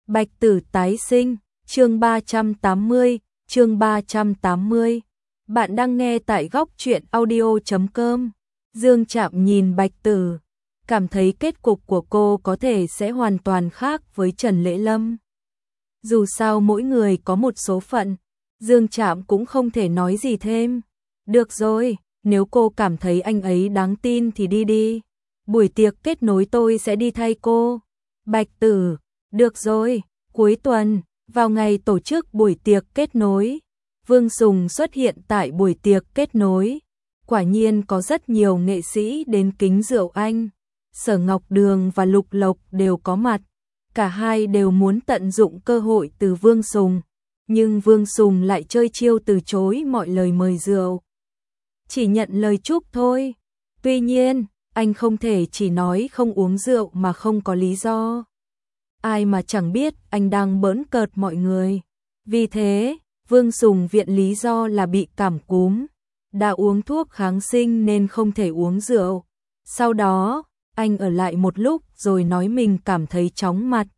Bạch Tử tái sinh, chương 380, chương 380. Bạn đang nghe tại góc truyện audio.com. Dương Trạm nhìn Bạch Tử, cảm thấy kết cục của cô có thể sẽ hoàn toàn khác với Trần Lễ Lâm. Dù sao mỗi người có một số phận, Dương Trạm cũng không thể nói gì thêm. Được rồi, nếu cô cảm thấy anh ấy đáng tin thì đi đi. Buổi tiệc kết nối tôi sẽ đi thay cô. Bạch Tử, được rồi, cuối tuần, vào ngày tổ chức buổi tiệc kết nối, Vương Sùng xuất hiện tại buổi tiệc kết nối. Quả nhiên có rất nhiều nghệ sĩ đến kính rượu anh. Sở Ngọc Đường và Lục Lộc đều có mặt. Cả hai đều muốn tận dụng cơ hội từ Vương Sùng. Nhưng Vương Sùng lại chơi chiêu từ chối mọi lời mời rượu. Chỉ nhận lời chúc thôi. Tuy nhiên, anh không thể chỉ nói không uống rượu mà không có lý do. Ai mà chẳng biết anh đang bỡn cợt mọi người. Vì thế, Vương Sùng viện lý do là bị cảm cúm. Đã uống thuốc kháng sinh nên không thể uống rượu. Sau đó, anh ở lại một lúc rồi nói mình cảm thấy chóng mặt.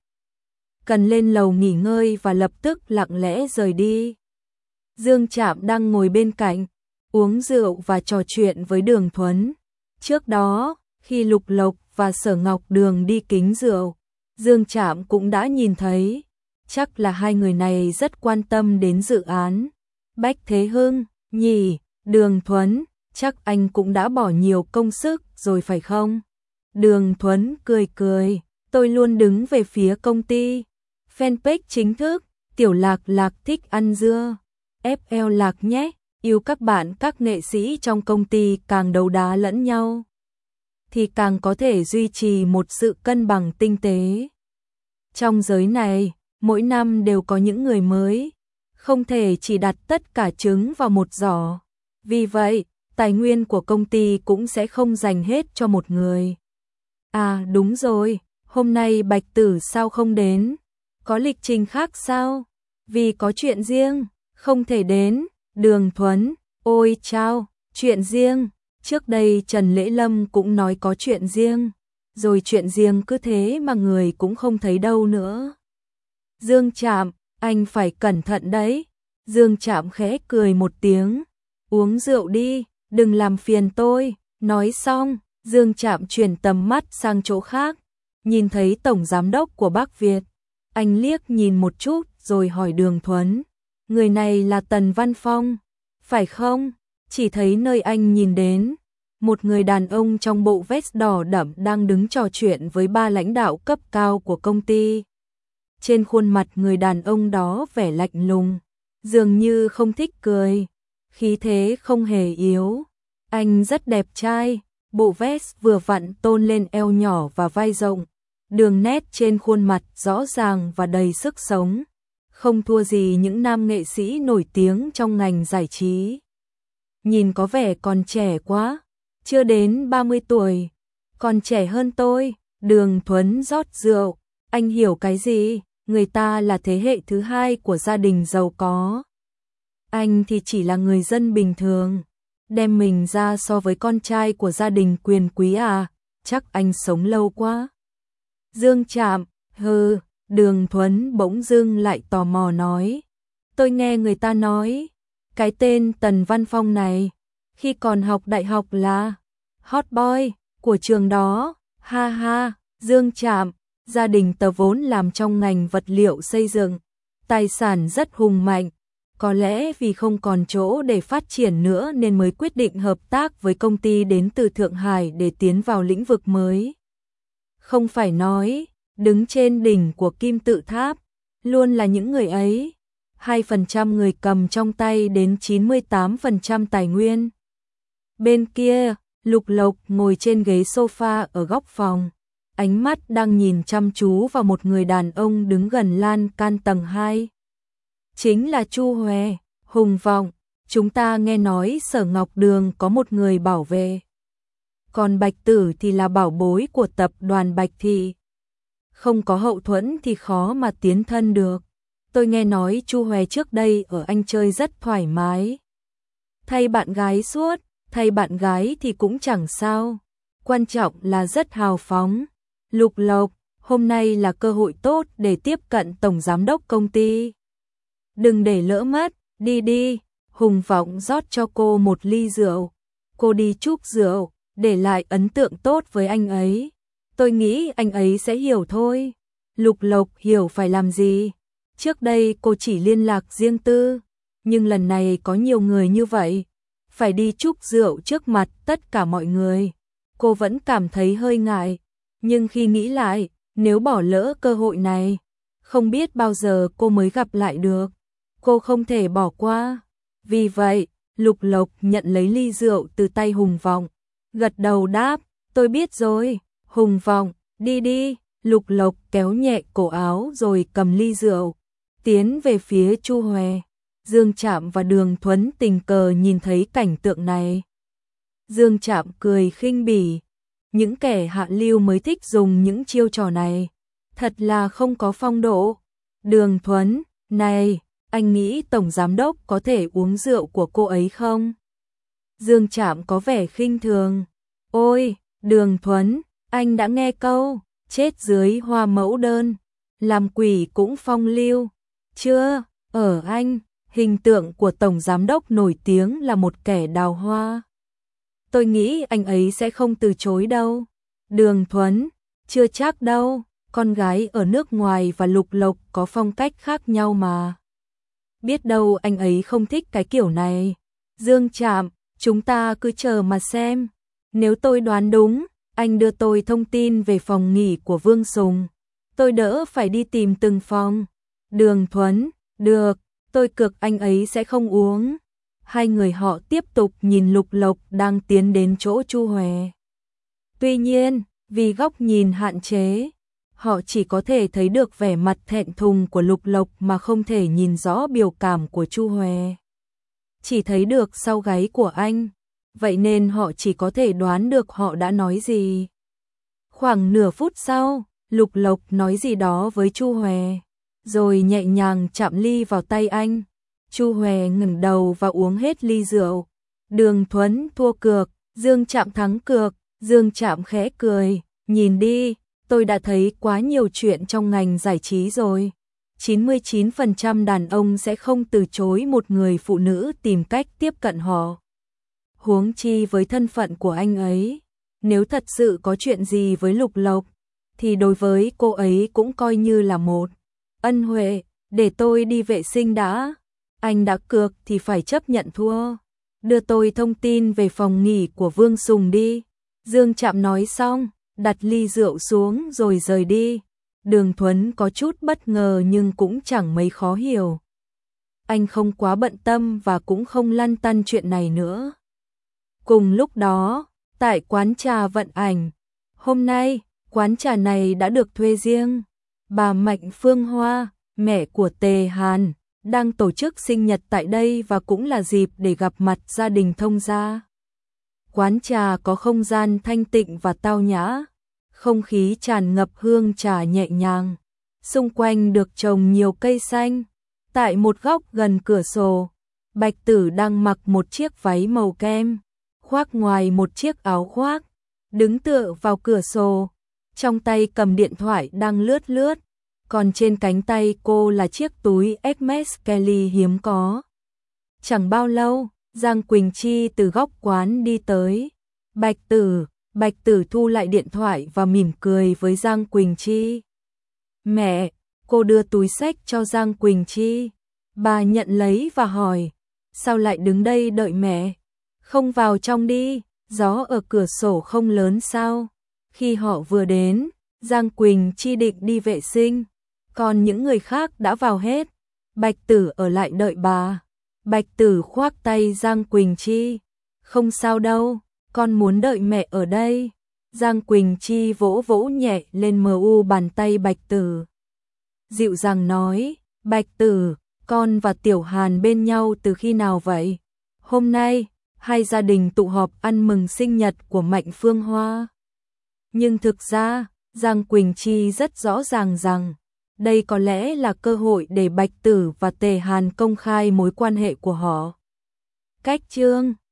Cần lên lầu nghỉ ngơi và lập tức lặng lẽ rời đi. Dương Trạm đang ngồi bên cạnh, uống rượu và trò chuyện với Đường Thuấn. Trước đó, khi Lục Lộc và Sở Ngọc Đường đi kính rượu, Dương Trạm cũng đã nhìn thấy. Chắc là hai người này rất quan tâm đến dự án. Bách Thế Hưng, nhỉ, Đường Thuấn, chắc anh cũng đã bỏ nhiều công sức rồi phải không? Đường Thuấn cười cười, tôi luôn đứng về phía công ty. Fanpage chính thức, Tiểu Lạc Lạc thích ăn dưa. FL Lạc nhé, yêu các bạn các nghệ sĩ trong công ty càng đấu đá lẫn nhau thì càng có thể duy trì một sự cân bằng tinh tế. Trong giới này, mỗi năm đều có những người mới, không thể chỉ đặt tất cả trứng vào một giỏ. Vì vậy, tài nguyên của công ty cũng sẽ không dành hết cho một người. À đúng rồi, hôm nay Bạch Tử sao không đến? Có lịch trình khác sao? Vì có chuyện riêng, không thể đến. Đường Thuấn, ôi chao, chuyện riêng. Trước đây Trần Lễ Lâm cũng nói có chuyện riêng. Rồi chuyện riêng cứ thế mà người cũng không thấy đâu nữa. Dương Trạm, anh phải cẩn thận đấy. Dương Trạm khẽ cười một tiếng. Uống rượu đi, đừng làm phiền tôi. Nói xong, Dương Trạm chuyển tầm mắt sang chỗ khác. Nhìn thấy Tổng Giám đốc của Bắc Việt. Anh liếc nhìn một chút rồi hỏi Đường Thuấn. Người này là Tần Văn Phong, phải không? Chỉ thấy nơi anh nhìn đến. Một người đàn ông trong bộ vest đỏ đậm đang đứng trò chuyện với ba lãnh đạo cấp cao của công ty. Trên khuôn mặt người đàn ông đó vẻ lạnh lùng, dường như không thích cười, khí thế không hề yếu. Anh rất đẹp trai, bộ vest vừa vặn tôn lên eo nhỏ và vai rộng, đường nét trên khuôn mặt rõ ràng và đầy sức sống, không thua gì những nam nghệ sĩ nổi tiếng trong ngành giải trí. Nhìn có vẻ còn trẻ quá, chưa đến 30 tuổi, còn trẻ hơn tôi. Đường Thuấn rót rượu, anh hiểu cái gì? Người ta là thế hệ thứ hai của gia đình giàu có. Anh thì chỉ là người dân bình thường, đem mình ra so với con trai của gia đình quyền quý à, chắc anh sống lâu quá. Dương Trạm, hừ, Đường Thuấn bỗng dưng lại tò mò nói. Tôi nghe người ta nói, cái tên Tần Văn Phong này, khi còn học đại học là hot boy của trường đó, ha ha. Dương Trạm, gia đình tớ vốn làm trong ngành vật liệu xây dựng, tài sản rất hùng mạnh, có lẽ vì không còn chỗ để phát triển nữa nên mới quyết định hợp tác với công ty đến từ Thượng Hải để tiến vào lĩnh vực mới. Không phải nói, đứng trên đỉnh của kim tự tháp, luôn là những người ấy, 2% người cầm trong tay đến 98% tài nguyên. Bên kia, Lục Lộc ngồi trên ghế sofa ở góc phòng, ánh mắt đang nhìn chăm chú vào một người đàn ông đứng gần lan can tầng 2. Chính là Chu Hòe, Hùng Vọng. Chúng ta nghe nói Sở Ngọc Đường có một người bảo vệ. Còn Bạch Tử thì là bảo bối của tập đoàn Bạch Thị. Không có hậu thuẫn thì khó mà tiến thân được. Tôi nghe nói Chu Hòe trước đây ở Anh chơi rất thoải mái. Thay bạn gái suốt, thay bạn gái thì cũng chẳng sao. Quan trọng là rất hào phóng. Lục Lộc, hôm nay là cơ hội tốt để tiếp cận tổng giám đốc công ty. Đừng để lỡ mất, đi đi. Hùng Vọng rót cho cô một ly rượu. Cô đi chúc rượu, để lại ấn tượng tốt với anh ấy. Tôi nghĩ anh ấy sẽ hiểu thôi. Lục Lộc hiểu phải làm gì. Trước đây cô chỉ liên lạc riêng tư, nhưng lần này có nhiều người như vậy, phải đi chúc rượu trước mặt tất cả mọi người. Cô vẫn cảm thấy hơi ngại, nhưng khi nghĩ lại, nếu bỏ lỡ cơ hội này, không biết bao giờ cô mới gặp lại được. Cô không thể bỏ qua. Vì vậy, Lục Lộc nhận lấy ly rượu từ tay Hùng Vọng, gật đầu đáp, tôi biết rồi. Hùng Vọng, đi đi. Lục Lộc kéo nhẹ cổ áo rồi cầm ly rượu, tiến về phía Chu Hoè. Dương Trạm và Đường Thuấn tình cờ nhìn thấy cảnh tượng này. Dương Trạm cười khinh bỉ, những kẻ hạ lưu mới thích dùng những chiêu trò này, thật là không có phong độ. Đường Thuấn, này, anh nghĩ tổng giám đốc có thể uống rượu của cô ấy không? Dương Trạm có vẻ khinh thường. Ôi, Đường Thuấn, anh đã nghe câu chết dưới hoa mẫu đơn, làm quỷ cũng phong lưu. Chưa, ở anh, hình tượng của tổng giám đốc nổi tiếng là một kẻ đào hoa. Tôi nghĩ anh ấy sẽ không từ chối đâu. Đường Thuấn, chưa chắc đâu, con gái ở nước ngoài và Lục Lộc có phong cách khác nhau mà. Biết đâu anh ấy không thích cái kiểu này. Dương Trạm, chúng ta cứ chờ mà xem. Nếu tôi đoán đúng, anh đưa tôi thông tin về phòng nghỉ của Vương Sùng. Tôi đỡ phải đi tìm từng phòng. Đường Thuấn, được, tôi cược anh ấy sẽ không uống. Hai người họ tiếp tục nhìn Lục Lộc đang tiến đến chỗ Chu Hoè. Tuy nhiên, vì góc nhìn hạn chế, họ chỉ có thể thấy được vẻ mặt thẹn thùng của Lục Lộc mà không thể nhìn rõ biểu cảm của Chu Hoè. Chỉ thấy được sau gáy của anh, vậy nên họ chỉ có thể đoán được họ đã nói gì. Khoảng nửa phút sau, Lục Lộc nói gì đó với Chu Hoè, rồi nhẹ nhàng chạm ly vào tay anh. Chu Hoè ngẩng đầu và uống hết ly rượu. Đường Thuấn thua cược, Dương Trạm thắng cược. Dương Trạm khẽ cười, nhìn đi, tôi đã thấy quá nhiều chuyện trong ngành giải trí rồi. 99% đàn ông sẽ không từ chối một người phụ nữ tìm cách tiếp cận họ. Huống chi với thân phận của anh ấy, nếu thật sự có chuyện gì với Lục Lộc, thì đối với cô ấy cũng coi như là một ân huệ. Để tôi đi vệ sinh đã. Anh đã cược thì phải chấp nhận thua. Đưa tôi thông tin về phòng nghỉ của Vương Sùng đi. Dương Trạm nói xong, đặt ly rượu xuống rồi rời đi. Đường Thuấn có chút bất ngờ nhưng cũng chẳng mấy khó hiểu. Anh không quá bận tâm và cũng không lăn tăn chuyện này nữa. Cùng lúc đó, tại quán trà Vận Ảnh, hôm nay, quán trà này đã được thuê riêng. Bà Mạnh Phương Hoa, mẹ của Tề Hàn, đang tổ chức sinh nhật tại đây và cũng là dịp để gặp mặt gia đình thông gia. Quán trà có không gian thanh tịnh và tao nhã, không khí tràn ngập hương trà nhẹ nhàng. Xung quanh được trồng nhiều cây xanh. Tại một góc gần cửa sổ, Bạch Tử đang mặc một chiếc váy màu kem, khoác ngoài một chiếc áo khoác, đứng tựa vào cửa sổ, trong tay cầm điện thoại đang lướt lướt, còn trên cánh tay cô là chiếc túi Hermes Kelly hiếm có. Chẳng bao lâu, Giang Quỳnh Chi từ góc quán đi tới. Bạch Tử thu lại điện thoại và mỉm cười với Giang Quỳnh Chi. Mẹ, cô đưa túi xách cho Giang Quỳnh Chi. Bà nhận lấy và hỏi, sao lại đứng đây đợi mẹ? Không vào trong đi, gió ở cửa sổ không lớn sao? Khi họ vừa đến, Giang Quỳnh Chi định đi vệ sinh, còn những người khác đã vào hết. Bạch Tử ở lại đợi bà. Bạch Tử khoác tay Giang Quỳnh Chi. Không sao đâu, con muốn đợi mẹ ở đây. Giang Quỳnh Chi vỗ vỗ nhẹ lên mu bàn tay Bạch Tử. Dịu dàng nói, Bạch Tử, con và Tiểu Hàn bên nhau từ khi nào vậy? Hôm nay, hai gia đình tụ họp ăn mừng sinh nhật của Mạnh Phương Hoa. Nhưng thực ra, Giang Quỳnh Chi rất rõ ràng rằng, đây có lẽ là cơ hội để Bạch Tử và Tề Hàn công khai mối quan hệ của họ. Cách chương